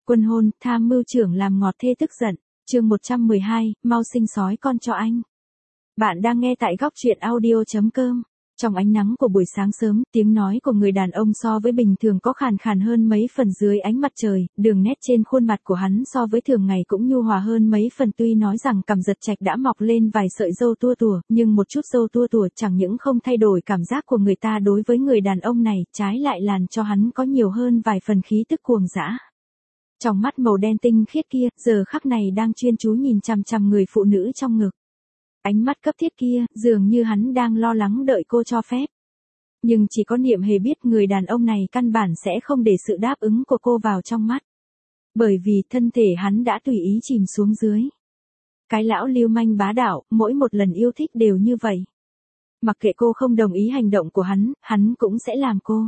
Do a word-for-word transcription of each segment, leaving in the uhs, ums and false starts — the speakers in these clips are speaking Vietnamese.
Quân hôn, tham mưu trưởng làm ngọt thê tức giận. Chương một trăm mười hai, mau sinh sói con cho anh. Bạn đang nghe tại góc truyện audio chấm com. Trong ánh nắng của buổi sáng sớm, tiếng nói của người đàn ông so với bình thường có khàn khàn hơn mấy phần dưới ánh mặt trời, đường nét trên khuôn mặt của hắn so với thường ngày cũng nhu hòa hơn mấy phần, tuy nói rằng cằm giật trạch đã mọc lên vài sợi râu tua tủa, nhưng một chút râu tua tủa chẳng những không thay đổi cảm giác của người ta đối với người đàn ông này, trái lại làm cho hắn có nhiều hơn vài phần khí tức cuồng dã. Trong mắt màu đen tinh khiết kia, giờ khắc này đang chuyên chú nhìn chằm chằm người phụ nữ trong ngực. Ánh mắt cấp thiết kia, dường như hắn đang lo lắng đợi cô cho phép. Nhưng chỉ có Niệm Hề biết người đàn ông này căn bản sẽ không để sự đáp ứng của cô vào trong mắt. Bởi vì thân thể hắn đã tùy ý chìm xuống dưới. Cái lão lưu manh bá đạo, mỗi một lần yêu thích đều như vậy. Mặc kệ cô không đồng ý hành động của hắn, hắn cũng sẽ làm cô.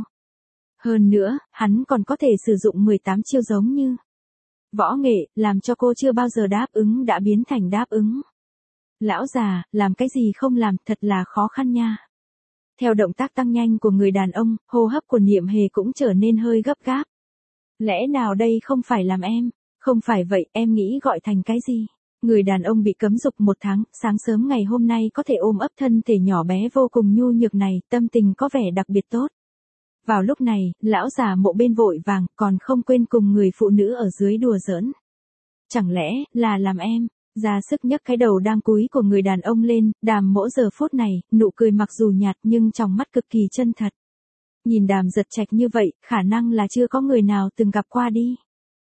Hơn nữa, hắn còn có thể sử dụng mười tám chiêu giống như võ nghệ, làm cho cô chưa bao giờ đáp ứng đã biến thành đáp ứng. Lão già, làm cái gì không làm, thật là khó khăn nha. Theo động tác tăng nhanh của người đàn ông, hô hấp của Niệm Hề cũng trở nên hơi gấp gáp. Lẽ nào đây không phải làm em? Không phải vậy, em nghĩ gọi thành cái gì? Người đàn ông bị cấm dục một tháng, sáng sớm ngày hôm nay có thể ôm ấp thân thể nhỏ bé vô cùng nhu nhược này, tâm tình có vẻ đặc biệt tốt. Vào lúc này, lão già mộ bên vội vàng, còn không quên cùng người phụ nữ ở dưới đùa giỡn. Chẳng lẽ, là làm em? Ra sức nhấc cái đầu đang cúi của người đàn ông lên, Đàm Mỗ giờ phút này, nụ cười mặc dù nhạt nhưng trong mắt cực kỳ chân thật. Nhìn Đàm Giật Trạch như vậy, khả năng là chưa có người nào từng gặp qua đi.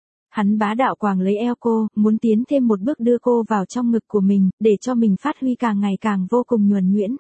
Hắn bá đạo quàng lấy eo cô, muốn tiến thêm một bước đưa cô vào trong ngực của mình, để cho mình phát huy càng ngày càng vô cùng nhuần nhuyễn.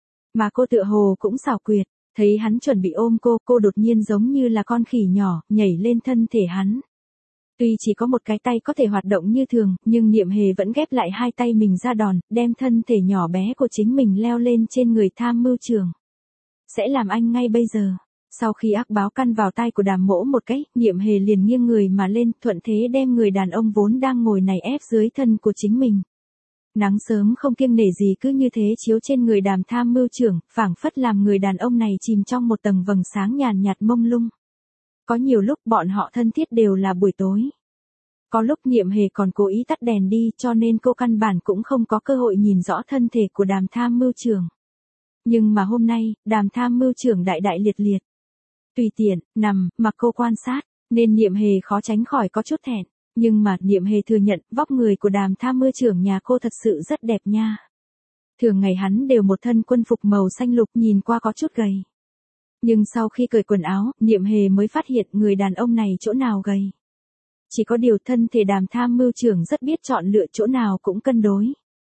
Mà cô tựa hồ cũng xảo quyệt. Thấy hắn chuẩn bị ôm cô, cô đột nhiên giống như là con khỉ nhỏ, nhảy lên thân thể hắn. Tuy chỉ có một cái tay có thể hoạt động như thường, nhưng Niệm Hề vẫn ghép lại hai tay mình ra đòn, đem thân thể nhỏ bé của chính mình leo lên trên người tham mưu trưởng. Sẽ làm anh ngay bây giờ. Sau khi ác báo căn vào tai của Đàm Mỗ một cái, Niệm Hề liền nghiêng người mà lên, thuận thế đem người đàn ông vốn đang ngồi này ép dưới thân của chính mình. Nắng sớm không kiêng nể gì cứ như thế chiếu trên người Đàm tham mưu trưởng, phảng phất làm người đàn ông này chìm trong một tầng vầng sáng nhàn nhạt mông lung. Có nhiều lúc bọn họ thân thiết đều là buổi tối. Có lúc Niệm Hề còn cố ý tắt đèn đi cho nên cô căn bản cũng không có cơ hội nhìn rõ thân thể của Đàm tham mưu trưởng. Nhưng mà hôm nay, Đàm tham mưu trưởng đại đại liệt liệt. Tùy tiện, nằm, mặc cô quan sát, nên Niệm Hề khó tránh khỏi có chút thẹn. Nhưng mà, Niệm Hề thừa nhận, vóc người của Đàm tham mưu trưởng nhà cô thật sự rất đẹp nha. Thường ngày hắn đều một thân quân phục màu xanh lục nhìn qua có chút gầy. Nhưng sau khi cởi quần áo, Niệm Hề mới phát hiện người đàn ông này chỗ nào gầy. Chỉ có điều thân thể Đàm tham mưu trưởng rất biết chọn lựa, chỗ nào cũng cân đối.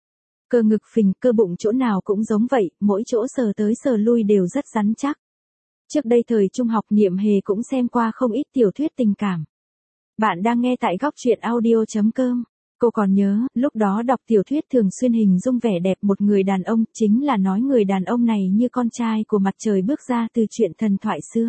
Cơ ngực phình, cơ bụng chỗ nào cũng giống vậy, mỗi chỗ sờ tới sờ lui đều rất rắn chắc. Trước đây thời trung học Niệm Hề cũng xem qua không ít tiểu thuyết tình cảm. Bạn đang nghe tại góc truyện audio chấm com. Cô còn nhớ, lúc đó đọc tiểu thuyết thường xuyên hình dung vẻ đẹp một người đàn ông, chính là nói người đàn ông này như con trai của mặt trời bước ra từ chuyện thần thoại xưa.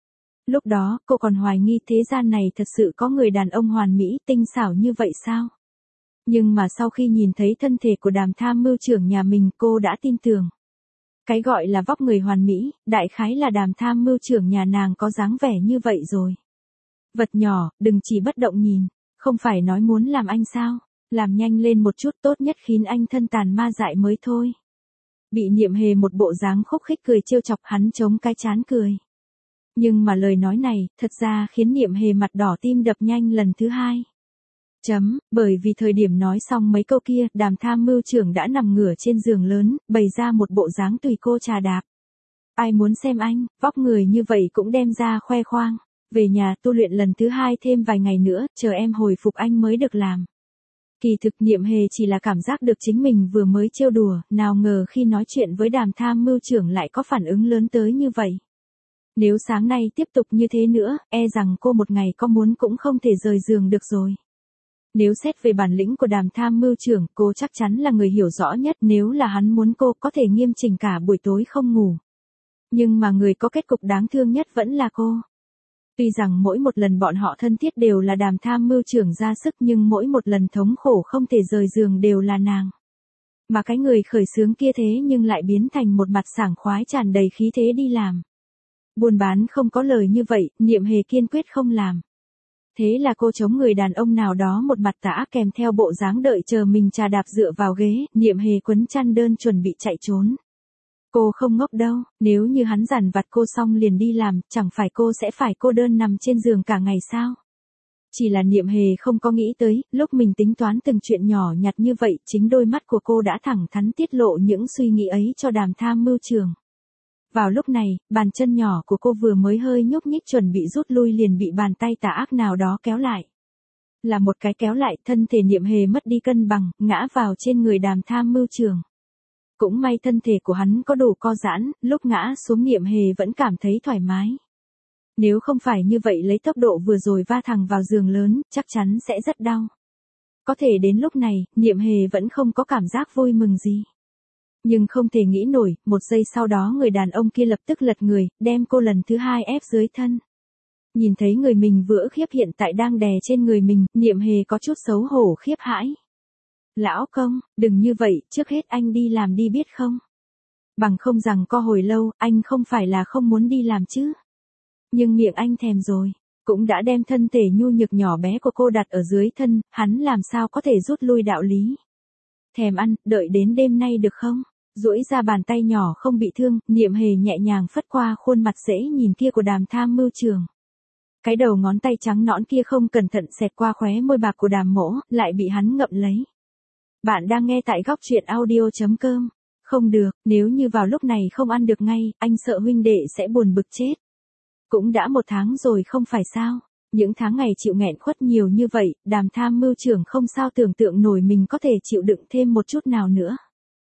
Lúc đó, cô còn hoài nghi thế gian này thật sự có người đàn ông hoàn mỹ, tinh xảo như vậy sao? Nhưng mà sau khi nhìn thấy thân thể của Đàm tham mưu trưởng nhà mình, cô đã tin tưởng. Cái gọi là vóc người hoàn mỹ, đại khái là Đàm tham mưu trưởng nhà nàng có dáng vẻ như vậy rồi. Vật nhỏ, đừng chỉ bất động nhìn, không phải nói muốn làm anh sao, làm nhanh lên một chút, tốt nhất khiến anh thân tàn ma dại mới thôi. Bị Niệm Hề một bộ dáng khúc khích cười trêu chọc, hắn chống cái trán cười. Nhưng mà lời nói này, thật ra khiến Niệm Hề mặt đỏ tim đập nhanh lần thứ hai. Chấm, bởi vì thời điểm nói xong mấy câu kia, Đàm tham mưu trưởng đã nằm ngửa trên giường lớn, bày ra một bộ dáng tùy cô trà đạp. Ai muốn xem anh, vóc người như vậy cũng đem ra khoe khoang. Về nhà tu luyện lần thứ hai thêm vài ngày nữa, chờ em hồi phục anh mới được làm. Kỳ thực Niệm Hề chỉ là cảm giác được chính mình vừa mới trêu đùa, nào ngờ khi nói chuyện với Đàm tham mưu trưởng lại có phản ứng lớn tới như vậy. Nếu sáng nay tiếp tục như thế nữa, e rằng cô một ngày có muốn cũng không thể rời giường được rồi. Nếu xét về bản lĩnh của Đàm tham mưu trưởng, cô chắc chắn là người hiểu rõ nhất, nếu là hắn muốn cô có thể nghiêm chỉnh cả buổi tối không ngủ. Nhưng mà người có kết cục đáng thương nhất vẫn là cô. Tuy rằng mỗi một lần bọn họ thân thiết đều là Đàm tham mưu trưởng ra sức, nhưng mỗi một lần thống khổ không thể rời giường đều là nàng. Mà cái người khởi xướng kia thế nhưng lại biến thành một mặt sảng khoái tràn đầy khí thế đi làm. Buôn bán không có lời như vậy, Niệm Hề kiên quyết không làm. Thế là cô chống người đàn ông nào đó một mặt tã kèm theo bộ dáng đợi chờ mình trà đạp dựa vào ghế, Niệm Hề quấn chăn đơn chuẩn bị chạy trốn. Cô không ngốc đâu, nếu như hắn dằn vặt cô xong liền đi làm, chẳng phải cô sẽ phải cô đơn nằm trên giường cả ngày sao? Chỉ là Niệm Hề không có nghĩ tới, lúc mình tính toán từng chuyện nhỏ nhặt như vậy, chính đôi mắt của cô đã thẳng thắn tiết lộ những suy nghĩ ấy cho Đàm tham mưu trưởng. Vào lúc này, bàn chân nhỏ của cô vừa mới hơi nhúc nhích chuẩn bị rút lui liền bị bàn tay tà ác nào đó kéo lại. Là một cái kéo lại, thân thể Niệm Hề mất đi cân bằng, ngã vào trên người Đàm tham mưu trưởng. Cũng may thân thể của hắn có đủ co giãn, lúc ngã xuống Niệm Hề vẫn cảm thấy thoải mái. Nếu không phải như vậy lấy tốc độ vừa rồi va thẳng vào giường lớn, chắc chắn sẽ rất đau. Có thể đến lúc này, Niệm Hề vẫn không có cảm giác vui mừng gì. Nhưng không thể nghĩ nổi, một giây sau đó người đàn ông kia lập tức lật người, đem cô lần thứ hai ép dưới thân. Nhìn thấy người mình vừa ức hiếp hiện tại đang đè trên người mình, Niệm Hề có chút xấu hổ khiếp hãi. Lão công, đừng như vậy, trước hết anh đi làm đi biết không? Bằng không rằng co hồi lâu, anh không phải là không muốn đi làm chứ. Nhưng miệng anh thèm rồi, cũng đã đem thân thể nhu nhược nhỏ bé của cô đặt ở dưới thân, hắn làm sao có thể rút lui đạo lý. Thèm ăn, đợi đến đêm nay được không? Duỗi ra bàn tay nhỏ không bị thương, Niệm Hề nhẹ nhàng phất qua khuôn mặt dễ nhìn kia của Đàm tham mưu trưởng. Cái đầu ngón tay trắng nõn kia không cẩn thận xẹt qua khóe môi bạc của Đàm mỗ, lại bị hắn ngậm lấy. Bạn đang nghe tại góc truyện audio chấm com. Không được, nếu như vào lúc này không ăn được ngay, anh sợ huynh đệ sẽ buồn bực chết. Cũng đã một tháng rồi không phải sao? Những tháng ngày chịu nghẹn khuất nhiều như vậy, Đàm tham mưu trưởng không sao tưởng tượng nổi mình có thể chịu đựng thêm một chút nào nữa.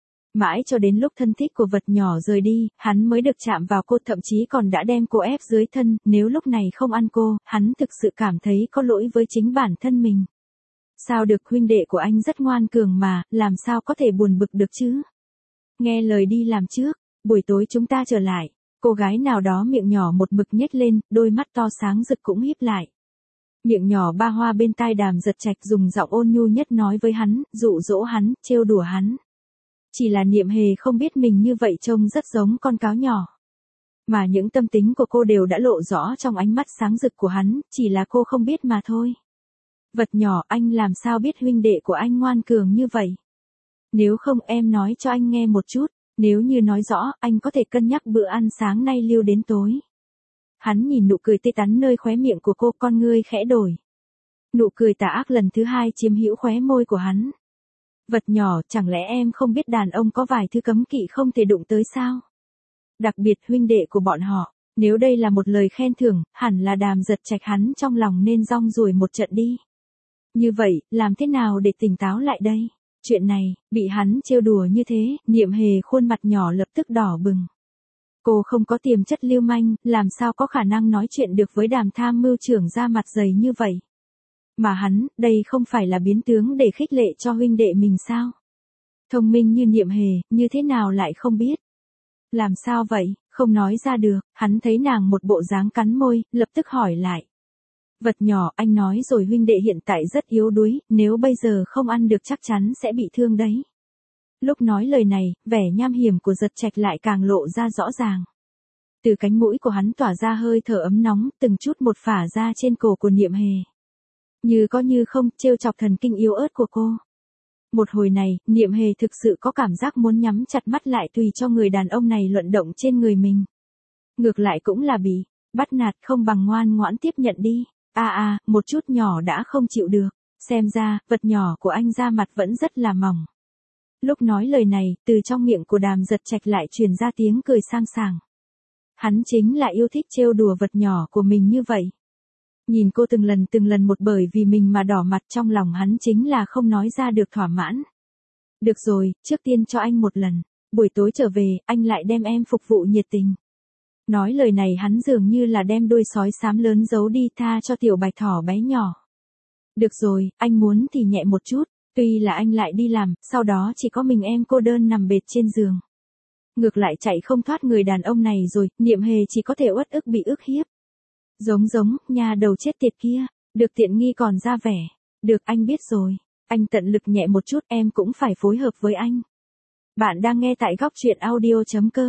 Mãi cho đến lúc thân thích của vật nhỏ rời đi, hắn mới được chạm vào cô, thậm chí còn đã đem cô ép dưới thân, nếu lúc này không ăn cô, hắn thực sự cảm thấy có lỗi với chính bản thân mình. Sao được, huynh đệ của anh rất ngoan cường mà, làm sao có thể buồn bực được chứ? Nghe lời đi làm trước, buổi tối chúng ta trở lại. Cô gái nào đó miệng nhỏ một mực nhếch lên, đôi mắt to sáng rực cũng híp lại. Miệng nhỏ ba hoa bên tai Đàm Giật Trạch dùng giọng ôn nhu nhất nói với hắn, dụ dỗ hắn, trêu đùa hắn. Chỉ là Niệm Hề không biết mình như vậy trông rất giống con cáo nhỏ. Mà những tâm tính của cô đều đã lộ rõ trong ánh mắt sáng rực của hắn, chỉ là cô không biết mà thôi. Vật nhỏ, anh làm sao biết huynh đệ của anh ngoan cường như vậy? Nếu không em nói cho anh nghe một chút, nếu như nói rõ, anh có thể cân nhắc bữa ăn sáng nay lưu đến tối. Hắn nhìn nụ cười tươi tắn nơi khóe miệng của cô, con ngươi khẽ đổi. Nụ cười tà ác lần thứ hai chiếm hữu khóe môi của hắn. Vật nhỏ, chẳng lẽ em không biết đàn ông có vài thứ cấm kỵ không thể đụng tới sao? Đặc biệt huynh đệ của bọn họ, nếu đây là một lời khen thưởng, hẳn là Đàm Giật Trạch hắn trong lòng nên rong ruổi một trận đi. Như vậy, làm thế nào để tỉnh táo lại đây? Chuyện này, bị hắn trêu đùa như thế, Niệm Hề khuôn mặt nhỏ lập tức đỏ bừng. Cô không có tiềm chất lưu manh, làm sao có khả năng nói chuyện được với Đàm tham mưu trưởng ra mặt dày như vậy? Mà hắn, đây không phải là biến tướng để khích lệ cho huynh đệ mình sao? Thông minh như Niệm Hề, như thế nào lại không biết? Làm sao vậy, không nói ra được, hắn thấy nàng một bộ dáng cắn môi, lập tức hỏi lại. Vật nhỏ, anh nói rồi huynh đệ hiện tại rất yếu đuối, nếu bây giờ không ăn được chắc chắn sẽ bị thương đấy. Lúc nói lời này, vẻ nham hiểm của Giật Trạch lại càng lộ ra rõ ràng. Từ cánh mũi của hắn tỏa ra hơi thở ấm nóng, từng chút một phả ra trên cổ của Niệm Hề. Như có như không, trêu chọc thần kinh yếu ớt của cô. Một hồi này, Niệm Hề thực sự có cảm giác muốn nhắm chặt mắt lại tùy cho người đàn ông này luận động trên người mình. Ngược lại cũng là bị bắt nạt, không bằng ngoan ngoãn tiếp nhận đi. À à, một chút nhỏ đã không chịu được. Xem ra, vật nhỏ của anh da mặt vẫn rất là mỏng. Lúc nói lời này, từ trong miệng của Đàm Giật Trạch lại truyền ra tiếng cười sang sảng. Hắn chính là yêu thích trêu đùa vật nhỏ của mình như vậy. Nhìn cô từng lần từng lần một bởi vì mình mà đỏ mặt, trong lòng hắn chính là không nói ra được thỏa mãn. Được rồi, trước tiên cho anh một lần. Buổi tối trở về, anh lại đem em phục vụ nhiệt tình. Nói lời này hắn dường như là đem đuôi sói xám lớn giấu đi tha cho tiểu bạch thỏ bé nhỏ. Được rồi, anh muốn thì nhẹ một chút, tuy là anh lại đi làm, sau đó chỉ có mình em cô đơn nằm bệt trên giường. Ngược lại chạy không thoát người đàn ông này rồi, Niệm Hề chỉ có thể uất ức bị ức hiếp. Giống giống, nhà đầu chết tiệt kia, được tiện nghi còn ra vẻ. Được, anh biết rồi, anh tận lực nhẹ một chút, em cũng phải phối hợp với anh. Bạn đang nghe tại góc truyện audio chấm com.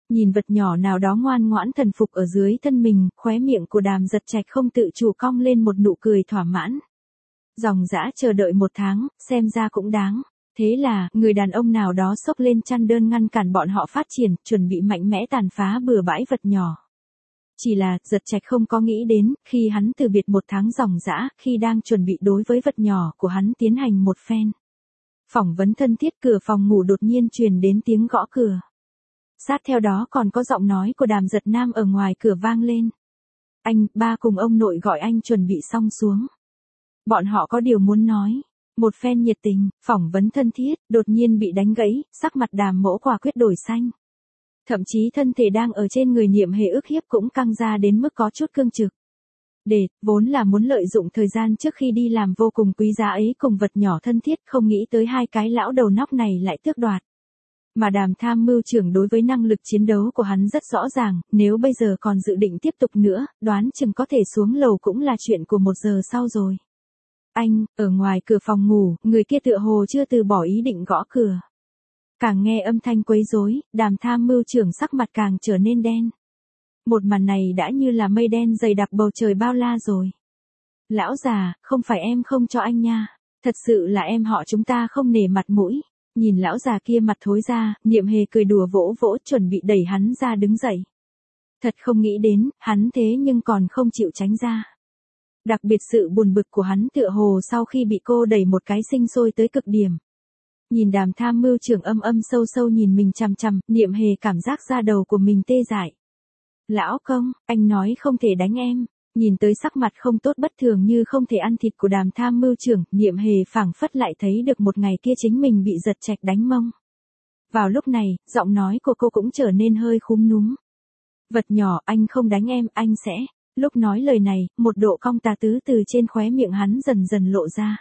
Nhìn vật nhỏ nào đó ngoan ngoãn thần phục ở dưới thân mình, khóe miệng của Đàm Giật Trạch không tự chủ cong lên một nụ cười thỏa mãn. Dòng dã chờ đợi một tháng, xem ra cũng đáng. Thế là, người đàn ông nào đó xốc lên chăn đơn ngăn cản bọn họ phát triển, chuẩn bị mạnh mẽ tàn phá bừa bãi vật nhỏ. Chỉ là, Giật Trạch không có nghĩ đến, khi hắn từ biệt một tháng dòng dã, khi đang chuẩn bị đối với vật nhỏ của hắn tiến hành một phen phỏng vấn thân thiết, cửa phòng ngủ đột nhiên truyền đến tiếng gõ cửa. Sát theo đó còn có giọng nói của Đàm Giật Nam ở ngoài cửa vang lên. Anh, ba cùng ông nội gọi anh chuẩn bị xong xuống. Bọn họ có điều muốn nói. Một phen nhiệt tình, phỏng vấn thân thiết, đột nhiên bị đánh gãy, sắc mặt Đàm Mỗ quả quyết đổi xanh. Thậm chí thân thể đang ở trên người Niệm Hề ức hiếp cũng căng ra đến mức có chút cương trực. Để, vốn là muốn lợi dụng thời gian trước khi đi làm vô cùng quý giá ấy cùng vật nhỏ thân thiết, không nghĩ tới hai cái lão đầu nóc này lại tước đoạt. Mà Đàm tham mưu trưởng đối với năng lực chiến đấu của hắn rất rõ ràng, nếu bây giờ còn dự định tiếp tục nữa, đoán chừng có thể xuống lầu cũng là chuyện của một giờ sau rồi. Anh, ở ngoài cửa phòng ngủ, người kia tựa hồ chưa từ bỏ ý định gõ cửa. Càng nghe âm thanh quấy rối, Đàm tham mưu trưởng sắc mặt càng trở nên đen. Một màn này đã như là mây đen dày đặc bầu trời bao la rồi. Lão già, không phải em không cho anh nha. Thật sự là em họ chúng ta không nể mặt mũi. Nhìn lão già kia mặt thối ra, Niệm Hề cười đùa vỗ vỗ chuẩn bị đẩy hắn ra đứng dậy. Thật không nghĩ đến, hắn thế nhưng còn không chịu tránh ra. Đặc biệt sự buồn bực của hắn tựa hồ sau khi bị cô đẩy một cái sinh sôi tới cực điểm. Nhìn Đàm tham mưu trưởng âm âm sâu sâu nhìn mình chằm chằm, Niệm Hề cảm giác da đầu của mình tê dại. Lão công, anh nói không thể đánh em. Nhìn tới sắc mặt không tốt bất thường như không thể ăn thịt của Đàm tham mưu trưởng, Niệm Hề phảng phất lại thấy được một ngày kia chính mình bị Giật Trạch đánh mông. Vào lúc này, giọng nói của cô cũng trở nên hơi khúm núm. Vật nhỏ, anh không đánh em, anh sẽ. Lúc nói lời này, một độ cong tà tứ từ trên khóe miệng hắn dần dần lộ ra.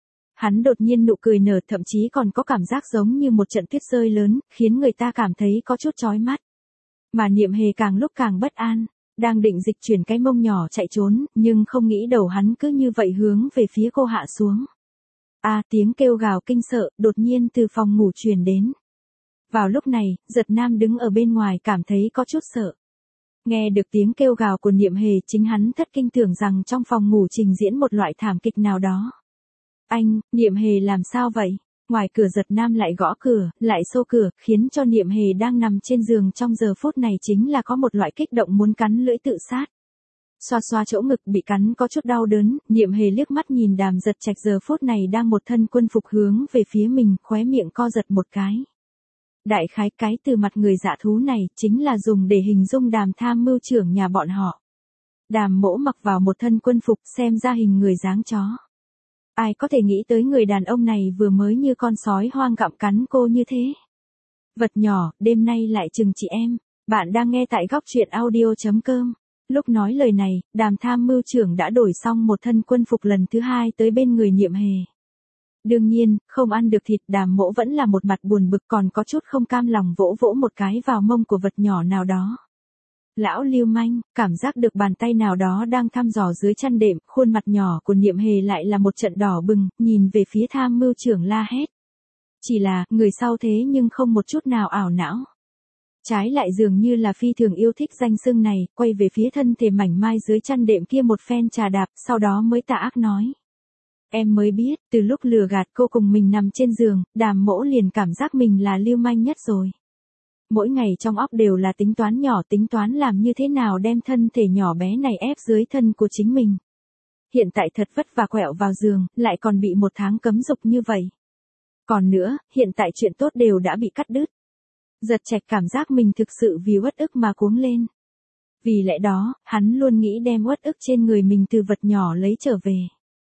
Hắn đột nhiên nụ cười nở, thậm chí còn có cảm giác giống như một trận tuyết rơi lớn, khiến người ta cảm thấy có chút chói mắt. Mà Niệm Hề càng lúc càng bất an, đang định dịch chuyển cái mông nhỏ chạy trốn, nhưng không nghĩ đầu hắn cứ như vậy hướng về phía cô hạ xuống. A à, tiếng kêu gào kinh sợ, đột nhiên từ phòng ngủ truyền đến. Vào lúc này, Giật Nam đứng ở bên ngoài cảm thấy có chút sợ. Nghe được tiếng kêu gào của Niệm Hề, chính hắn thất kinh tưởng rằng trong phòng ngủ trình diễn một loại thảm kịch nào đó. Anh, Niệm Hề làm sao vậy? Ngoài cửa Giật Nam lại gõ cửa, lại xô cửa, khiến cho Niệm Hề đang nằm trên giường trong giờ phút này chính là có một loại kích động muốn cắn lưỡi tự sát. Xoa xoa chỗ ngực bị cắn có chút đau đớn, Niệm Hề liếc mắt nhìn Đàm Giật Trạch giờ phút này đang một thân quân phục hướng về phía mình, khóe miệng co giật một cái. Đại khái cái từ mặt người dạ thú này chính là dùng để hình dung Đàm tham mưu trưởng nhà bọn họ. Đàm Mỗ mặc vào một thân quân phục xem ra hình người dáng chó. Ai có thể nghĩ tới người đàn ông này vừa mới như con sói hoang gặm cắn cô như thế. Vật nhỏ, đêm nay lại chừng chị em. Bạn đang nghe tại góc truyện audio chấm com. Lúc nói lời này, Đàm tham mưu trưởng đã đổi xong một thân quân phục lần thứ hai tới bên người Niệm Hề. Đương nhiên, không ăn được thịt, Đàm Mỗ vẫn là một mặt buồn bực, còn có chút không cam lòng vỗ vỗ một cái vào mông của vật nhỏ nào đó. Lão lưu manh, cảm giác được bàn tay nào đó đang thăm dò dưới chăn đệm, khuôn mặt nhỏ của Niệm Hề lại là một trận đỏ bừng, nhìn về phía tham mưu trưởng la hét. Chỉ là, người sau thế nhưng không một chút nào ảo não. Trái lại dường như là phi thường yêu thích danh xưng này, quay về phía thân thể mảnh mai dưới chăn đệm kia một phen trà đạp, sau đó mới tà ác nói. Em mới biết, từ lúc lừa gạt cô cùng mình nằm trên giường, Đàm Mỗ liền cảm giác mình là lưu manh nhất rồi. Mỗi ngày trong óc đều là tính toán nhỏ, tính toán làm như thế nào đem thân thể nhỏ bé này ép dưới thân của chính mình. Hiện tại thật vất vả quẹo vào giường, lại còn bị một tháng cấm dục như vậy. Còn nữa, hiện tại chuyện tốt đều đã bị cắt đứt. Giật Trạch cảm giác mình thực sự vì uất ức mà cuống lên. Vì lẽ đó, hắn luôn nghĩ đem uất ức trên người mình từ vật nhỏ lấy trở về.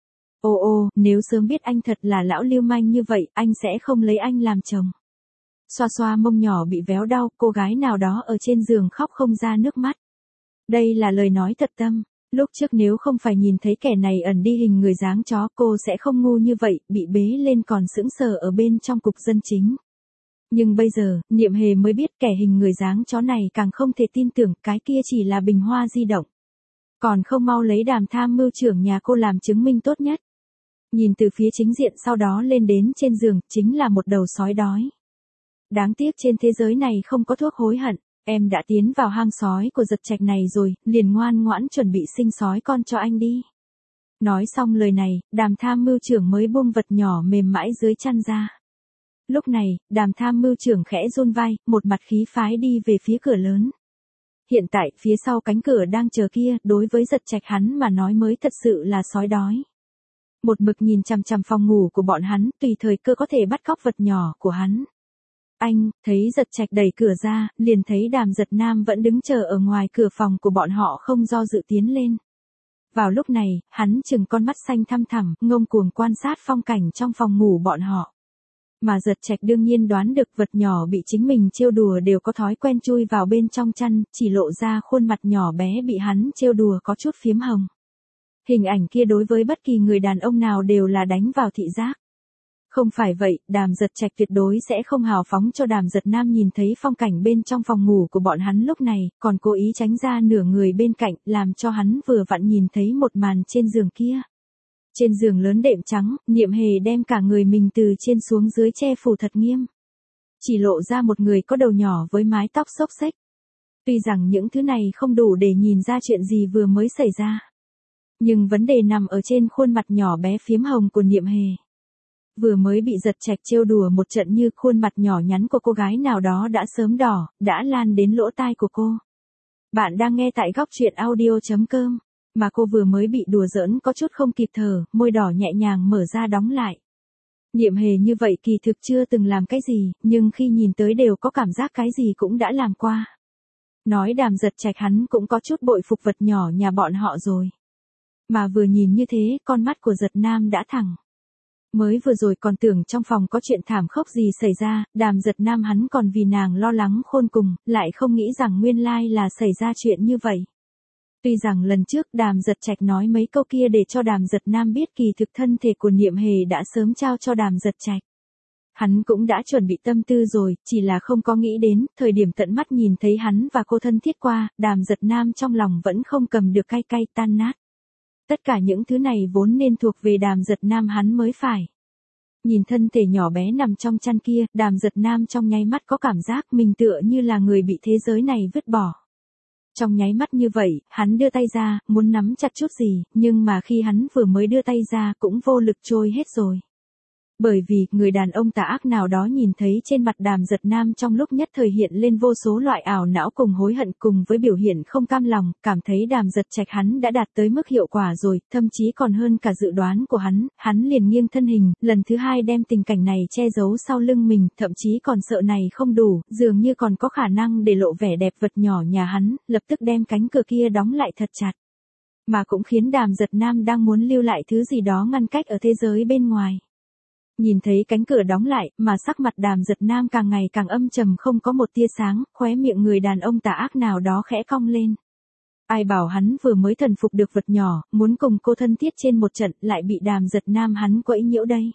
Ô ô, nếu sớm biết anh thật là lão lưu manh như vậy, anh sẽ không lấy anh làm chồng. Xoa xoa mông nhỏ bị véo đau, cô gái nào đó ở trên giường khóc không ra nước mắt. Đây là lời nói thật tâm. Lúc trước nếu không phải nhìn thấy kẻ này ẩn đi hình người dáng chó, cô sẽ không ngu như vậy, bị bế lên còn sững sờ ở bên trong cục dân chính. Nhưng bây giờ, Niệm Hề mới biết kẻ hình người dáng chó này càng không thể tin tưởng, cái kia chỉ là bình hoa di động. Còn không mau lấy Đàm tham mưu trưởng nhà cô làm chứng minh tốt nhất. Nhìn từ phía chính diện sau đó lên đến trên giường, chính là một đầu sói đói. Đáng tiếc trên thế giới này không có thuốc hối hận. Em đã tiến vào hang sói của Giật Trạch này rồi, liền ngoan ngoãn chuẩn bị sinh sói con cho anh đi. Nói xong lời này, Đàm tham mưu trưởng mới buông vật nhỏ mềm mãi dưới chăn ra. Lúc này, Đàm tham mưu trưởng khẽ run vai, một mặt khí phái đi về phía cửa lớn. Hiện tại, phía sau cánh cửa đang chờ kia, đối với Giật Trạch hắn mà nói mới thật sự là sói đói. Một mực nhìn chằm chằm phòng ngủ của bọn hắn, tùy thời cơ có thể bắt cóc vật nhỏ của hắn. Anh, thấy Giật Trạch đẩy cửa ra, liền thấy Đàm Giật Nam vẫn đứng chờ ở ngoài cửa phòng của bọn họ không do dự tiến lên. Vào lúc này, hắn chừng con mắt xanh thăm thẳm, ngông cuồng quan sát phong cảnh trong phòng ngủ bọn họ. Mà Giật Trạch đương nhiên đoán được vật nhỏ bị chính mình trêu đùa đều có thói quen chui vào bên trong chăn, chỉ lộ ra khuôn mặt nhỏ bé bị hắn trêu đùa có chút phiếm hồng. Hình ảnh kia đối với bất kỳ người đàn ông nào đều là đánh vào thị giác. Không phải vậy, Đàm Giật Trạch tuyệt đối sẽ không hào phóng cho Đàm Giật Nam nhìn thấy phong cảnh bên trong phòng ngủ của bọn hắn lúc này, còn cố ý tránh ra nửa người bên cạnh, làm cho hắn vừa vặn nhìn thấy một màn trên giường kia. Trên giường lớn đệm trắng, Niệm Hề đem cả người mình từ trên xuống dưới che phủ thật nghiêm. Chỉ lộ ra một người có đầu nhỏ với mái tóc xốc xếch. Tuy rằng những thứ này không đủ để nhìn ra chuyện gì vừa mới xảy ra. Nhưng vấn đề nằm ở trên khuôn mặt nhỏ bé phiếm hồng của Niệm Hề. Vừa mới bị Giật Trạch trêu đùa một trận như khuôn mặt nhỏ nhắn của cô gái nào đó đã sớm đỏ, đã lan đến lỗ tai của cô. Bạn đang nghe tại góc truyện audio chấm com, mà cô vừa mới bị đùa giỡn có chút không kịp thở, môi đỏ nhẹ nhàng mở ra đóng lại. Niệm Hề như vậy kỳ thực chưa từng làm cái gì, nhưng khi nhìn tới đều có cảm giác cái gì cũng đã làm qua. Nói Đàm Giật Trạch hắn cũng có chút bội phục vật nhỏ nhà bọn họ rồi. Mà vừa nhìn như thế, con mắt của Giật Nam đã thẳng. Mới vừa rồi còn tưởng trong phòng có chuyện thảm khốc gì xảy ra, Đàm Giật Nam hắn còn vì nàng lo lắng khôn cùng, lại không nghĩ rằng nguyên lai là xảy ra chuyện như vậy. Tuy rằng lần trước Đàm Giật Trạch nói mấy câu kia để cho Đàm Giật Nam biết kỳ thực thân thể của Niệm Hề đã sớm trao cho Đàm Giật Trạch. Hắn cũng đã chuẩn bị tâm tư rồi, chỉ là không có nghĩ đến, thời điểm tận mắt nhìn thấy hắn và cô thân thiết qua, Đàm Giật Nam trong lòng vẫn không cầm được cay cay tan nát. Tất cả những thứ này vốn nên thuộc về Đàm Giật Nam hắn mới phải. Nhìn thân thể nhỏ bé nằm trong chăn kia, Đàm Giật Nam trong nháy mắt có cảm giác mình tựa như là người bị thế giới này vứt bỏ. Trong nháy mắt như vậy, hắn đưa tay ra, muốn nắm chặt chút gì, nhưng mà khi hắn vừa mới đưa tay ra cũng vô lực trôi hết rồi. Bởi vì, người đàn ông tà ác nào đó nhìn thấy trên mặt Đàm Giật Nam trong lúc nhất thời hiện lên vô số loại ảo não cùng hối hận cùng với biểu hiện không cam lòng, cảm thấy Đàm Giật Trạch hắn đã đạt tới mức hiệu quả rồi, thậm chí còn hơn cả dự đoán của hắn, hắn liền nghiêng thân hình, lần thứ hai đem tình cảnh này che giấu sau lưng mình, thậm chí còn sợ này không đủ, dường như còn có khả năng để lộ vẻ đẹp vật nhỏ nhà hắn, lập tức đem cánh cửa kia đóng lại thật chặt. Mà cũng khiến Đàm Giật Nam đang muốn lưu lại thứ gì đó ngăn cách ở thế giới bên ngoài. Nhìn thấy cánh cửa đóng lại, mà sắc mặt Đàm Giật Nam càng ngày càng âm trầm không có một tia sáng, khóe miệng người đàn ông tà ác nào đó khẽ cong lên. Ai bảo hắn vừa mới thần phục được vật nhỏ, muốn cùng cô thân thiết trên một trận, lại bị Đàm Giật Nam hắn quẫy nhiễu đây.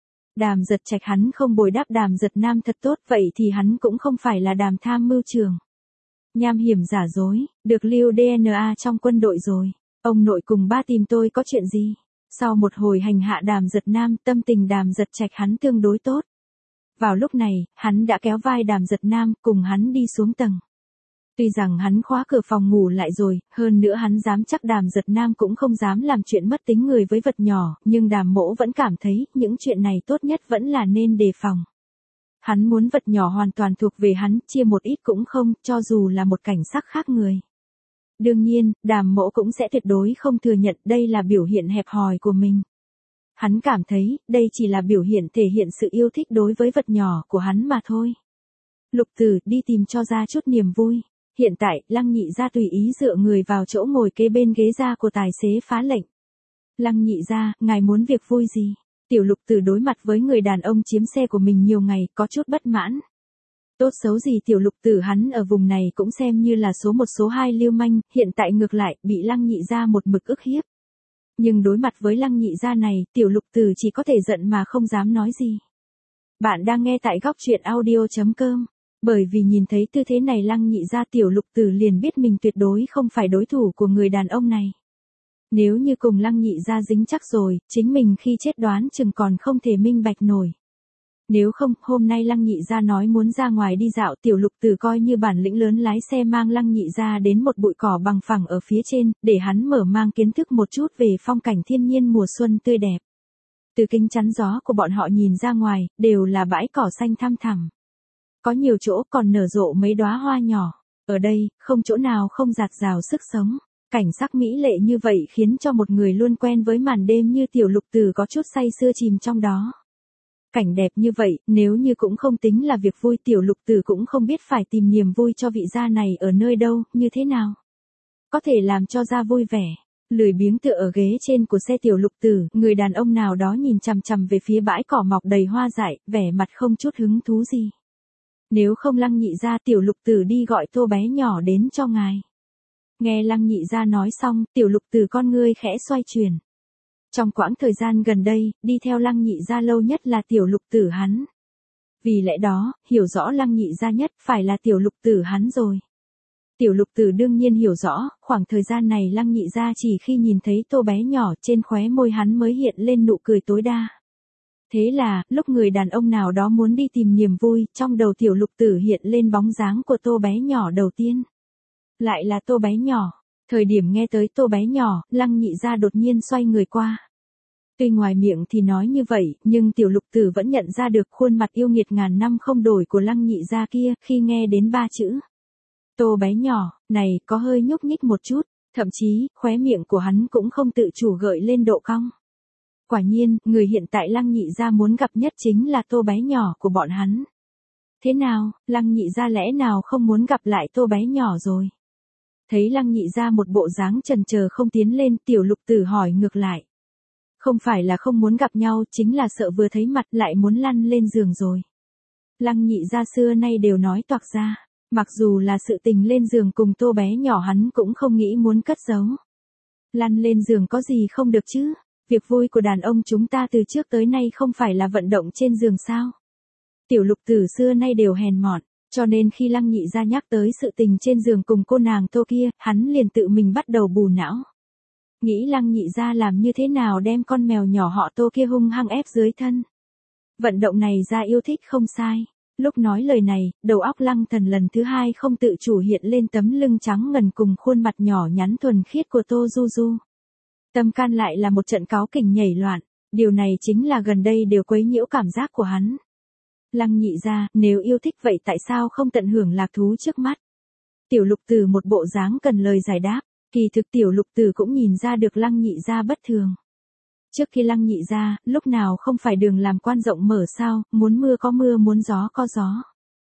Đàm Giật Trạch hắn không bồi đáp Đàm Giật Nam thật tốt, vậy thì hắn cũng không phải là Đàm tham mưu trưởng. Nham hiểm giả dối, được lưu đê en a trong quân đội rồi. Ông nội cùng ba tìm tôi có chuyện gì? Sau một hồi hành hạ Đàm Giật Nam, tâm tình Đàm Giật Trạch hắn tương đối tốt. Vào lúc này, hắn đã kéo vai Đàm Giật Nam cùng hắn đi xuống tầng. Tuy rằng hắn khóa cửa phòng ngủ lại rồi, hơn nữa hắn dám chắc Đàm Giật Nam cũng không dám làm chuyện mất tính người với vật nhỏ, nhưng Đàm Mỗ vẫn cảm thấy những chuyện này tốt nhất vẫn là nên đề phòng. Hắn muốn vật nhỏ hoàn toàn thuộc về hắn, chia một ít cũng không, cho dù là một cảnh sắc khác người. Đương nhiên, Đàm Mỗ cũng sẽ tuyệt đối không thừa nhận đây là biểu hiện hẹp hòi của mình. Hắn cảm thấy, đây chỉ là biểu hiện thể hiện sự yêu thích đối với vật nhỏ của hắn mà thôi. Lục Tử, đi tìm cho ra chút niềm vui. Hiện tại, Lăng Nhị Gia tùy ý dựa người vào chỗ ngồi kế bên ghế da của tài xế phá lệnh. Lăng Nhị Gia, ngài muốn việc vui gì? Tiểu Lục Tử đối mặt với người đàn ông chiếm xe của mình nhiều ngày, có chút bất mãn. Tốt xấu gì Tiểu Lục Tử hắn ở vùng này cũng xem như là số một số hai lưu manh, hiện tại ngược lại, bị Lăng Nhị Gia một mực ức hiếp. Nhưng đối mặt với Lăng Nhị Gia này, Tiểu Lục Tử chỉ có thể giận mà không dám nói gì. Bạn đang nghe tại góc truyện audio chấm com. Bởi vì nhìn thấy tư thế này Lăng Nhị Gia Tiểu Lục Tử liền biết mình tuyệt đối không phải đối thủ của người đàn ông này. Nếu như cùng Lăng Nhị Gia dính chắc rồi, chính mình khi chết đoán chừng còn không thể minh bạch nổi. Nếu không, hôm nay Lăng Nhị Gia nói muốn ra ngoài đi dạo, Tiểu Lục Tử coi như bản lĩnh lớn lái xe mang Lăng Nhị Gia đến một bụi cỏ bằng phẳng ở phía trên, để hắn mở mang kiến thức một chút về phong cảnh thiên nhiên mùa xuân tươi đẹp. Từ kính chắn gió của bọn họ nhìn ra ngoài, đều là bãi cỏ xanh thăm thẳm. Có nhiều chỗ còn nở rộ mấy đóa hoa nhỏ. Ở đây, không chỗ nào không rạt rào sức sống. Cảnh sắc mỹ lệ như vậy khiến cho một người luôn quen với màn đêm như Tiểu Lục Tử có chút say sưa chìm trong đó. Cảnh đẹp như vậy, nếu như cũng không tính là việc vui, Tiểu Lục Tử cũng không biết phải tìm niềm vui cho vị gia này ở nơi đâu, như thế nào. Có thể làm cho gia vui vẻ. Lười biếng tựa ở ghế trên của xe Tiểu Lục Tử, người đàn ông nào đó nhìn chằm chằm về phía bãi cỏ mọc đầy hoa dại, vẻ mặt không chút hứng thú gì. Nếu không Lăng Nhị Gia, Tiểu Lục Tử đi gọi Tô bé nhỏ đến cho ngài. Nghe Lăng Nhị Gia nói xong, Tiểu Lục Tử con ngươi khẽ xoay chuyển. Trong quãng thời gian gần đây, đi theo Lăng Nhị Gia lâu nhất là Tiểu Lục Tử hắn. Vì lẽ đó, hiểu rõ Lăng Nhị Gia nhất phải là Tiểu Lục Tử hắn rồi. Tiểu Lục Tử đương nhiên hiểu rõ, khoảng thời gian này Lăng Nhị Gia chỉ khi nhìn thấy Tô bé nhỏ trên khóe môi hắn mới hiện lên nụ cười tối đa. Thế là, lúc người đàn ông nào đó muốn đi tìm niềm vui, trong đầu Tiểu Lục Tử hiện lên bóng dáng của Tô bé nhỏ đầu tiên. Lại là Tô bé nhỏ. Thời điểm nghe tới Tô bé nhỏ, Lăng Nhị Gia đột nhiên xoay người qua. Tuy ngoài miệng thì nói như vậy, nhưng Tiểu Lục Tử vẫn nhận ra được khuôn mặt yêu nghiệt ngàn năm không đổi của Lăng Nhị Gia kia, khi nghe đến ba chữ Tô bé nhỏ, này, có hơi nhúc nhích một chút, thậm chí, khóe miệng của hắn cũng không tự chủ gợi lên độ cong. Quả nhiên, người hiện tại Lăng Nhị Gia muốn gặp nhất chính là Tô bé nhỏ của bọn hắn. Thế nào, Lăng Nhị Gia lẽ nào không muốn gặp lại Tô bé nhỏ rồi? Thấy Lăng Nhị Gia một bộ dáng chần chờ không tiến lên, Tiểu Lục Tử hỏi ngược lại. Không phải là không muốn gặp nhau, chính là sợ vừa thấy mặt lại muốn lăn lên giường rồi. Lăng Nhị Gia xưa nay đều nói toạc ra, mặc dù là sự tình lên giường cùng Tô bé nhỏ hắn cũng không nghĩ muốn cất giấu. Lăn lên giường có gì không được chứ? Việc vui của đàn ông chúng ta từ trước tới nay không phải là vận động trên giường sao? Tiểu Lục Tử xưa nay đều hèn mọn, cho nên khi Lăng Nhị Gia nhắc tới sự tình trên giường cùng cô nàng Tô kia, hắn liền tự mình bắt đầu bù não. Nghĩ Lăng Nhị Gia làm như thế nào đem con mèo nhỏ họ Tô kia hung hăng ép dưới thân. Vận động này Gia yêu thích không sai. Lúc nói lời này, đầu óc Lăng Thần lần thứ hai không tự chủ hiện lên tấm lưng trắng ngần cùng khuôn mặt nhỏ nhắn thuần khiết của Tô Du Du. Tâm can lại là một trận cáu kỉnh nhảy loạn, điều này chính là gần đây đều quấy nhiễu cảm giác của hắn. Lăng Nhị Gia, nếu yêu thích vậy tại sao không tận hưởng lạc thú trước mắt? Tiểu Lục Tử một bộ dáng cần lời giải đáp, kỳ thực Tiểu Lục Tử cũng nhìn ra được Lăng Nhị Gia bất thường. Trước khi Lăng Nhị Gia, lúc nào không phải đường làm quan rộng mở sao, muốn mưa có mưa muốn gió có gió.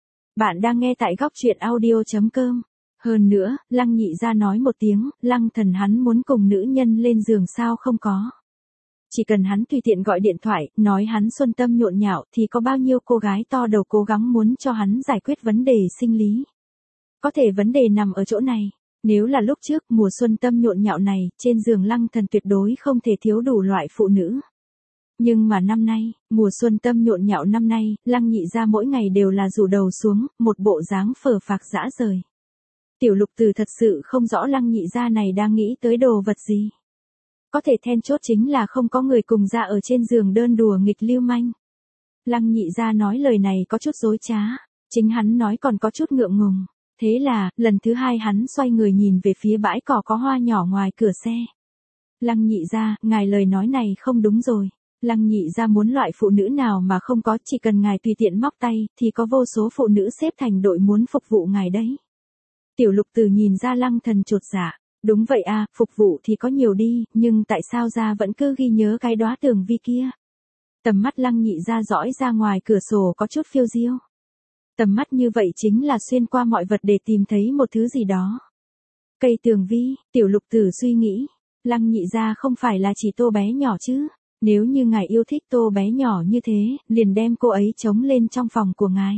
Bạn đang nghe tại góc truyện audio chấm com. Hơn nữa, Lăng Nhị Gia nói một tiếng, Lăng Thần hắn muốn cùng nữ nhân lên giường sao không có. Chỉ cần hắn tùy tiện gọi điện thoại, nói hắn xuân tâm nhộn nhạo thì có bao nhiêu cô gái to đầu cố gắng muốn cho hắn giải quyết vấn đề sinh lý. Có thể vấn đề nằm ở chỗ này. Nếu là lúc trước mùa xuân tâm nhộn nhạo này, trên giường Lăng Thần tuyệt đối không thể thiếu đủ loại phụ nữ. Nhưng mà năm nay, mùa xuân tâm nhộn nhạo năm nay, Lăng Nhị Gia mỗi ngày đều là rủ đầu xuống, một bộ dáng phờ phạc dã rời. Tiểu Lục Tử thật sự không rõ Lăng Nhị Gia này đang nghĩ tới đồ vật gì. Có thể then chốt chính là không có người cùng ra ở trên giường đơn đùa nghịch lưu manh. Lăng Nhị Gia nói lời này có chút dối trá, chính hắn nói còn có chút ngượng ngùng. Thế là, lần thứ hai hắn xoay người nhìn về phía bãi cỏ có hoa nhỏ ngoài cửa xe. Lăng Nhị Gia, ngài lời nói này không đúng rồi. Lăng Nhị Gia muốn loại phụ nữ nào mà không có, chỉ cần ngài tùy tiện móc tay, thì có vô số phụ nữ xếp thành đội muốn phục vụ ngài đấy. Tiểu Lục Tử nhìn ra Lăng Thần chột dạ. Đúng vậy à, phục vụ thì có nhiều đi, nhưng tại sao Gia vẫn cứ ghi nhớ cái đóa tường vi kia? Tầm mắt Lăng Nhị Gia dõi ra ngoài cửa sổ có chút phiêu diêu. Tầm mắt như vậy chính là xuyên qua mọi vật để tìm thấy một thứ gì đó. Cây tường vi, Tiểu Lục Tử suy nghĩ. Lăng Nhị Gia không phải là chỉ Tô bé nhỏ chứ. Nếu như ngài yêu thích Tô bé nhỏ như thế, liền đem cô ấy chống lên trong phòng của ngài.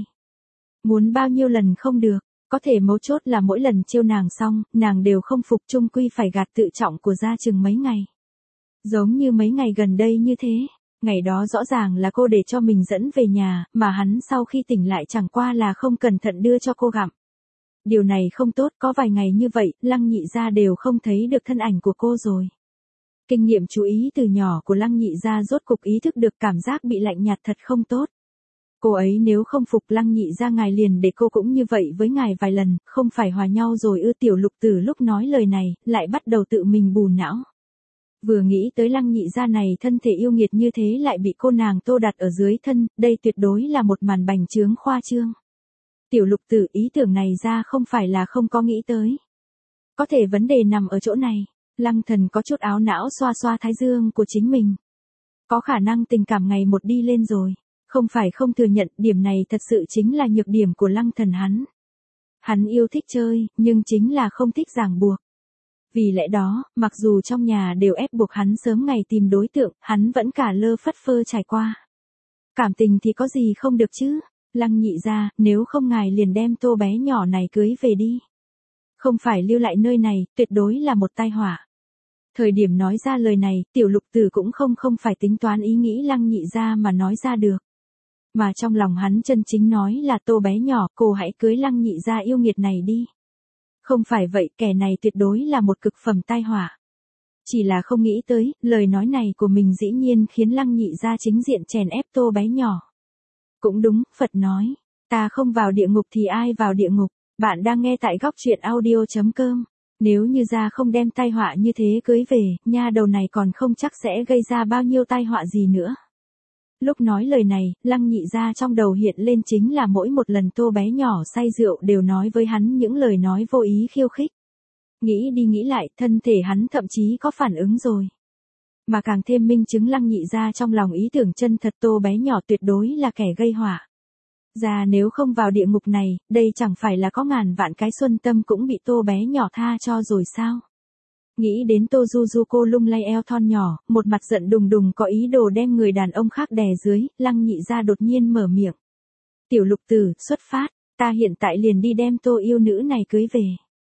Muốn bao nhiêu lần không được. Có thể mấu chốt là mỗi lần trêu nàng xong, nàng đều không phục, chung quy phải gạt tự trọng của Gia chừng mấy ngày. Giống như mấy ngày gần đây như thế, ngày đó rõ ràng là cô để cho mình dẫn về nhà, mà hắn sau khi tỉnh lại chẳng qua là không cẩn thận đưa cho cô gặm. Điều này không tốt, có vài ngày như vậy, Lăng Nhị Gia đều không thấy được thân ảnh của cô rồi. Kinh nghiệm chú ý từ nhỏ của Lăng Nhị Gia rốt cục ý thức được cảm giác bị lạnh nhạt thật không tốt. Cô ấy nếu không phục Lăng nhị gia ngài liền để cô cũng như vậy với ngài vài lần, không phải hòa nhau rồi ư? Tiểu Lục Tử lúc nói lời này, lại bắt đầu tự mình bù não. Vừa nghĩ tới Lăng nhị gia này thân thể yêu nghiệt như thế lại bị cô nàng Tô đặt ở dưới thân, đây tuyệt đối là một màn bành trướng khoa trương. Tiểu Lục Tử ý tưởng này ra không phải là không có nghĩ tới. Có thể vấn đề nằm ở chỗ này, Lăng Thần có chút áo não xoa xoa thái dương của chính mình. Có khả năng tình cảm ngày một đi lên rồi. Không phải không thừa nhận, điểm này thật sự chính là nhược điểm của Lăng Thần hắn. Hắn yêu thích chơi, nhưng chính là không thích ràng buộc. Vì lẽ đó, mặc dù trong nhà đều ép buộc hắn sớm ngày tìm đối tượng, hắn vẫn cả lơ phất phơ trải qua. Cảm tình thì có gì không được chứ? Lăng nhị gia, nếu không ngài liền đem Tô bé nhỏ này cưới về đi. Không phải lưu lại nơi này, tuyệt đối là một tai họa. Thời điểm nói ra lời này, Tiểu Lục Tử cũng không không phải tính toán ý nghĩ Lăng nhị gia mà nói ra được. Mà trong lòng hắn chân chính nói là Tô bé nhỏ, cô hãy cưới Lăng nhị gia yêu nghiệt này đi. Không phải vậy, kẻ này tuyệt đối là một cực phẩm tai họa. Chỉ là không nghĩ tới, lời nói này của mình dĩ nhiên khiến Lăng nhị gia chính diện chèn ép Tô bé nhỏ. Cũng đúng, Phật nói, ta không vào địa ngục thì ai vào địa ngục. Bạn đang nghe tại góc truyện audio chấm com. Nếu như gia không đem tai họa như thế cưới về, nha đầu này còn không chắc sẽ gây ra bao nhiêu tai họa gì nữa. Lúc nói lời này, Lăng nhị gia trong đầu hiện lên chính là mỗi một lần Tô bé nhỏ say rượu đều nói với hắn những lời nói vô ý khiêu khích. Nghĩ đi nghĩ lại, thân thể hắn thậm chí có phản ứng rồi. Mà càng thêm minh chứng Lăng nhị gia trong lòng ý tưởng chân thật Tô bé nhỏ tuyệt đối là kẻ gây họa. Ra nếu không vào địa ngục này, đây chẳng phải là có ngàn vạn cái xuân tâm cũng bị Tô bé nhỏ tha cho rồi sao? Nghĩ đến Tô Du Du cô lung lay eo thon nhỏ, một mặt giận đùng đùng có ý đồ đem người đàn ông khác đè dưới, Lăng nhị gia đột nhiên mở miệng. Tiểu Lục Tử, xuất phát, ta hiện tại liền đi đem Tô yêu nữ này cưới về.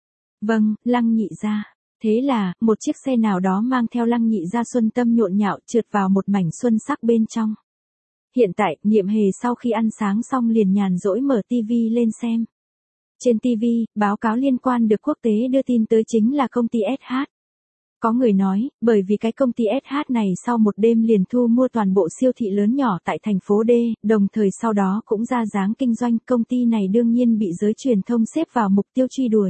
Vâng, Lăng nhị gia. Thế là, một chiếc xe nào đó mang theo Lăng nhị gia xuân tâm nhộn nhạo trượt vào một mảnh xuân sắc bên trong. Hiện tại, Niệm Hề sau khi ăn sáng xong liền nhàn rỗi mở tivi lên xem. Trên tivi, báo cáo liên quan được quốc tế đưa tin tới chính là công ty ét hát. Có người nói, bởi vì cái công ty ét hát này sau một đêm liền thu mua toàn bộ siêu thị lớn nhỏ tại thành phố D, đồng thời sau đó cũng ra dáng kinh doanh, công ty này đương nhiên bị giới truyền thông xếp vào mục tiêu truy đuổi.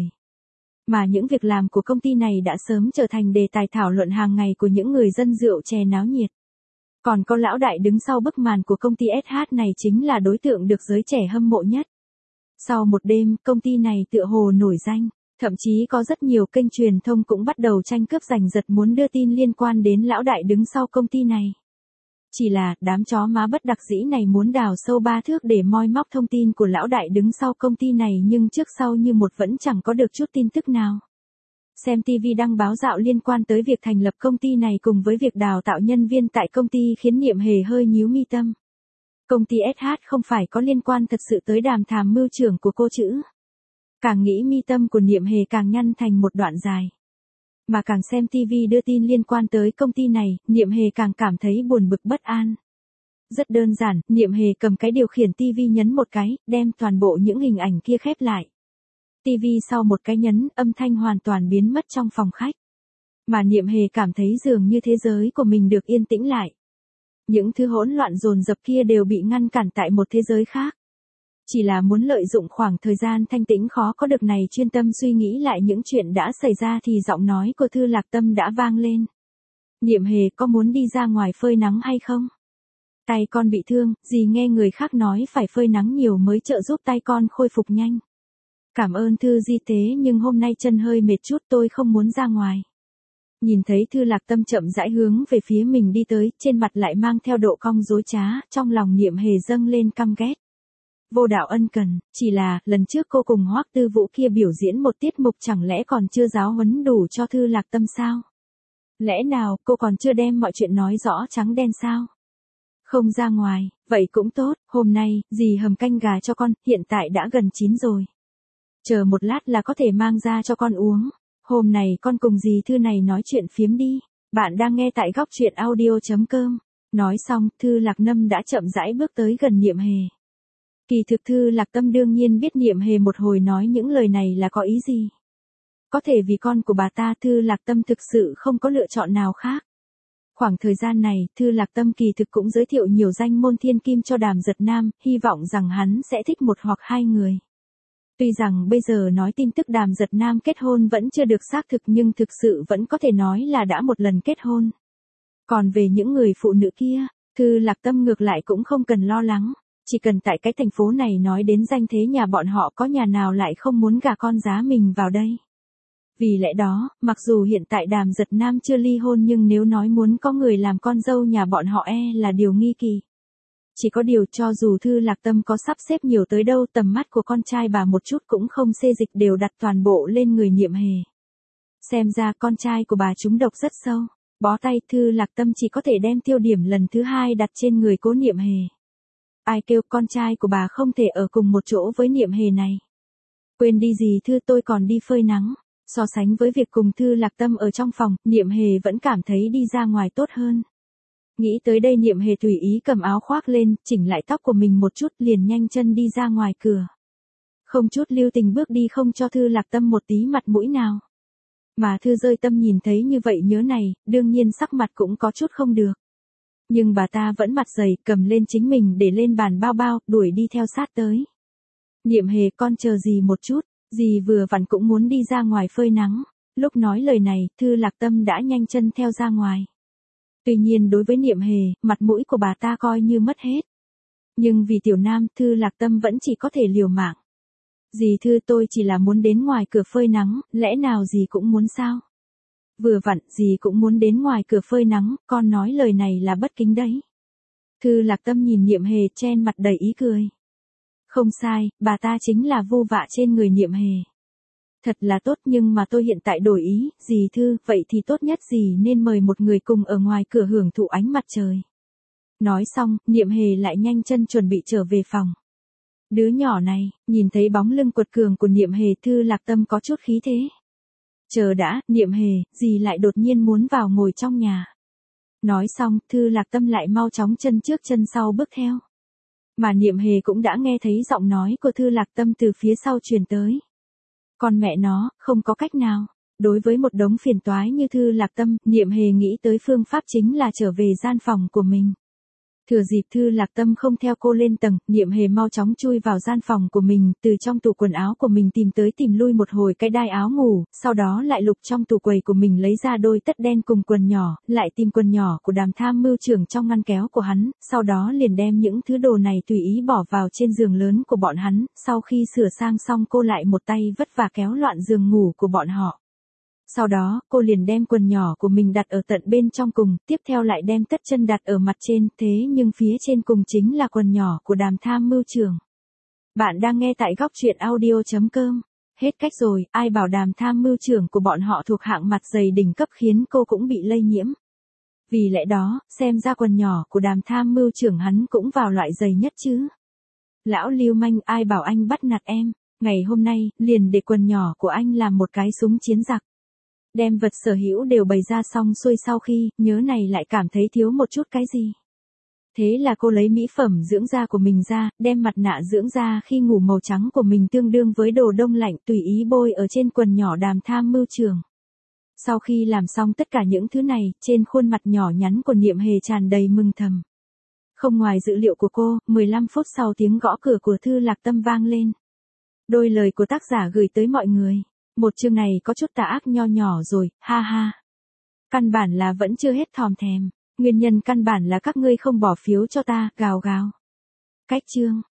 Mà những việc làm của công ty này đã sớm trở thành đề tài thảo luận hàng ngày của những người dân rượu chè náo nhiệt. Còn có lão đại đứng sau bức màn của công ty ét hát này chính là đối tượng được giới trẻ hâm mộ nhất. Sau một đêm, công ty này tựa hồ nổi danh, thậm chí có rất nhiều kênh truyền thông cũng bắt đầu tranh cướp giành giật muốn đưa tin liên quan đến lão đại đứng sau công ty này. Chỉ là, đám chó má bất đặc dĩ này muốn đào sâu ba thước để moi móc thông tin của lão đại đứng sau công ty này nhưng trước sau như một vẫn chẳng có được chút tin tức nào. Xem ti vi đăng báo dạo liên quan tới việc thành lập công ty này cùng với việc đào tạo nhân viên tại công ty khiến Niệm Hề hơi nhíu mi tâm. Công ty ét hát không phải có liên quan thật sự tới đàm thàm mưu trưởng của cô chữ. Càng nghĩ mi tâm của Niệm Hề càng nhăn thành một đoạn dài. Mà càng xem ti vi đưa tin liên quan tới công ty này, Niệm Hề càng cảm thấy buồn bực bất an. Rất đơn giản, Niệm Hề cầm cái điều khiển ti vi nhấn một cái, đem toàn bộ những hình ảnh kia khép lại. ti vi sau một cái nhấn, âm thanh hoàn toàn biến mất trong phòng khách. Mà Niệm Hề cảm thấy dường như thế giới của mình được yên tĩnh lại. Những thứ hỗn loạn dồn dập kia đều bị ngăn cản tại một thế giới khác. Chỉ là muốn lợi dụng khoảng thời gian thanh tĩnh khó có được này chuyên tâm suy nghĩ lại những chuyện đã xảy ra thì giọng nói của Thư Lạc Tâm đã vang lên. Niệm Hề có muốn đi ra ngoài phơi nắng hay không? Tay con bị thương, dì nghe người khác nói phải phơi nắng nhiều mới trợ giúp tay con khôi phục nhanh. Cảm ơn Thư di tế nhưng hôm nay chân hơi mệt chút tôi không muốn ra ngoài. Nhìn thấy Thư Lạc Tâm chậm rãi hướng về phía mình đi tới, trên mặt lại mang theo độ cong dối trá, trong lòng Niệm Hề dâng lên căm ghét. Vô đạo ân cần, chỉ là, lần trước cô cùng Hoắc Tư Vũ kia biểu diễn một tiết mục chẳng lẽ còn chưa giáo huấn đủ cho Thư Lạc Tâm sao? Lẽ nào, cô còn chưa đem mọi chuyện nói rõ trắng đen sao? Không ra ngoài, vậy cũng tốt, hôm nay, dì hầm canh gà cho con, hiện tại đã gần chín rồi. Chờ một lát là có thể mang ra cho con uống. Hôm này con cùng dì Thư này nói chuyện phiếm đi. Bạn đang nghe tại góc truyện audio chấm com. Nói xong, Thư Lạc Nâm đã chậm rãi bước tới gần Niệm Hề. Kỳ thực Thư Lạc Tâm đương nhiên biết Niệm Hề một hồi nói những lời này là có ý gì. Có thể vì con của bà ta Thư Lạc Tâm thực sự không có lựa chọn nào khác. Khoảng thời gian này, Thư Lạc Tâm kỳ thực cũng giới thiệu nhiều danh môn thiên kim cho Đàm Giật Nam, hy vọng rằng hắn sẽ thích một hoặc hai người. Tuy rằng bây giờ nói tin tức Đàm Giật Nam kết hôn vẫn chưa được xác thực nhưng thực sự vẫn có thể nói là đã một lần kết hôn. Còn về những người phụ nữ kia, Thư Lạc Tâm ngược lại cũng không cần lo lắng, chỉ cần tại cái thành phố này nói đến danh thế nhà bọn họ có nhà nào lại không muốn gả con giá mình vào đây. Vì lẽ đó, mặc dù hiện tại Đàm Giật Nam chưa ly hôn nhưng nếu nói muốn có người làm con dâu nhà bọn họ e là điều nghi kỳ. Chỉ có điều cho dù Thư Lạc Tâm có sắp xếp nhiều tới đâu tầm mắt của con trai bà một chút cũng không xê dịch đều đặt toàn bộ lên người Niệm Hề. Xem ra con trai của bà trúng độc rất sâu, bó tay Thư Lạc Tâm chỉ có thể đem tiêu điểm lần thứ hai đặt trên người cố Niệm Hề. Ai kêu con trai của bà không thể ở cùng một chỗ với Niệm Hề này. Quên đi gì Thư tôi còn đi phơi nắng. So sánh với việc cùng Thư Lạc Tâm ở trong phòng, Niệm Hề vẫn cảm thấy đi ra ngoài tốt hơn. Nghĩ tới đây Niệm Hề tùy ý cầm áo khoác lên, chỉnh lại tóc của mình một chút liền nhanh chân đi ra ngoài cửa. Không chút lưu tình bước đi không cho Thư Lạc Tâm một tí mặt mũi nào. Mà Thư Rơi Tâm nhìn thấy như vậy nhớ này, đương nhiên sắc mặt cũng có chút không được. Nhưng bà ta vẫn mặt dày cầm lên chính mình để lên bàn bao bao, đuổi đi theo sát tới. Niệm Hề con chờ gì một chút. Dì vừa vặn cũng muốn đi ra ngoài phơi nắng, lúc nói lời này, Thư Lạc Tâm đã nhanh chân theo ra ngoài. Tuy nhiên đối với Niệm Hề, mặt mũi của bà ta coi như mất hết. Nhưng vì tiểu nam, Thư Lạc Tâm vẫn chỉ có thể liều mạng. Dì Thư tôi chỉ là muốn đến ngoài cửa phơi nắng, lẽ nào dì cũng muốn sao? Vừa vặn, dì cũng muốn đến ngoài cửa phơi nắng, con nói lời này là bất kính đấy. Thư Lạc Tâm nhìn Niệm Hề chen mặt đầy ý cười. Không sai, bà ta chính là vu vạ trên người Niệm Hề. Thật là tốt nhưng mà tôi hiện tại đổi ý, dì Thư, vậy thì tốt nhất dì nên mời một người cùng ở ngoài cửa hưởng thụ ánh mặt trời. Nói xong, Niệm Hề lại nhanh chân chuẩn bị trở về phòng. Đứa nhỏ này, nhìn thấy bóng lưng quật cường của Niệm Hề Thư Lạc Tâm có chút khí thế. Chờ đã, Niệm Hề, dì lại đột nhiên muốn vào ngồi trong nhà. Nói xong, Thư Lạc Tâm lại mau chóng chân trước chân sau bước theo. Mà Niệm Hề cũng đã nghe thấy giọng nói của Thư Lạc Tâm từ phía sau truyền tới. Còn mẹ nó, không có cách nào. Đối với một đống phiền toái như Thư Lạc Tâm, Niệm Hề nghĩ tới phương pháp chính là trở về gian phòng của mình. Thừa dịp Thư Lạc Tâm không theo cô lên tầng, Niệm Hề mau chóng chui vào gian phòng của mình, từ trong tủ quần áo của mình tìm tới tìm lui một hồi cái đai áo ngủ, sau đó lại lục trong tủ quầy của mình lấy ra đôi tất đen cùng quần nhỏ, lại tìm quần nhỏ của Đàm tham mưu trưởng trong ngăn kéo của hắn, sau đó liền đem những thứ đồ này tùy ý bỏ vào trên giường lớn của bọn hắn, sau khi sửa sang xong cô lại một tay vất vả kéo loạn giường ngủ của bọn họ. Sau đó, cô liền đem quần nhỏ của mình đặt ở tận bên trong cùng, tiếp theo lại đem tất chân đặt ở mặt trên, thế nhưng phía trên cùng chính là quần nhỏ của Đàm tham mưu trưởng. Bạn đang nghe tại góc truyện audio chấm com. Hết cách rồi, ai bảo Đàm tham mưu trưởng của bọn họ thuộc hạng mặt dày đỉnh cấp khiến cô cũng bị lây nhiễm. Vì lẽ đó, xem ra quần nhỏ của Đàm tham mưu trưởng hắn cũng vào loại dày nhất chứ. Lão lưu manh, ai bảo anh bắt nạt em, ngày hôm nay, liền để quần nhỏ của anh làm một cái súng chiến giặc. Đem vật sở hữu đều bày ra xong xuôi sau khi, nhớ này lại cảm thấy thiếu một chút cái gì. Thế là cô lấy mỹ phẩm dưỡng da của mình ra, đem mặt nạ dưỡng da khi ngủ màu trắng của mình tương đương với đồ đông lạnh tùy ý bôi ở trên quần nhỏ Đàm tham mưu trưởng. Sau khi làm xong tất cả những thứ này, trên khuôn mặt nhỏ nhắn của Niệm Hề tràn đầy mừng thầm. Không ngoài dự liệu của cô, mười lăm phút sau tiếng gõ cửa của Thư Lạc Tâm vang lên. Đôi lời của tác giả gửi tới mọi người. Một chương này có chút tà ác nho nhỏ rồi, ha ha. Căn bản là vẫn chưa hết thòm thèm. Nguyên nhân căn bản là các ngươi không bỏ phiếu cho ta, gào gào. Cách chương.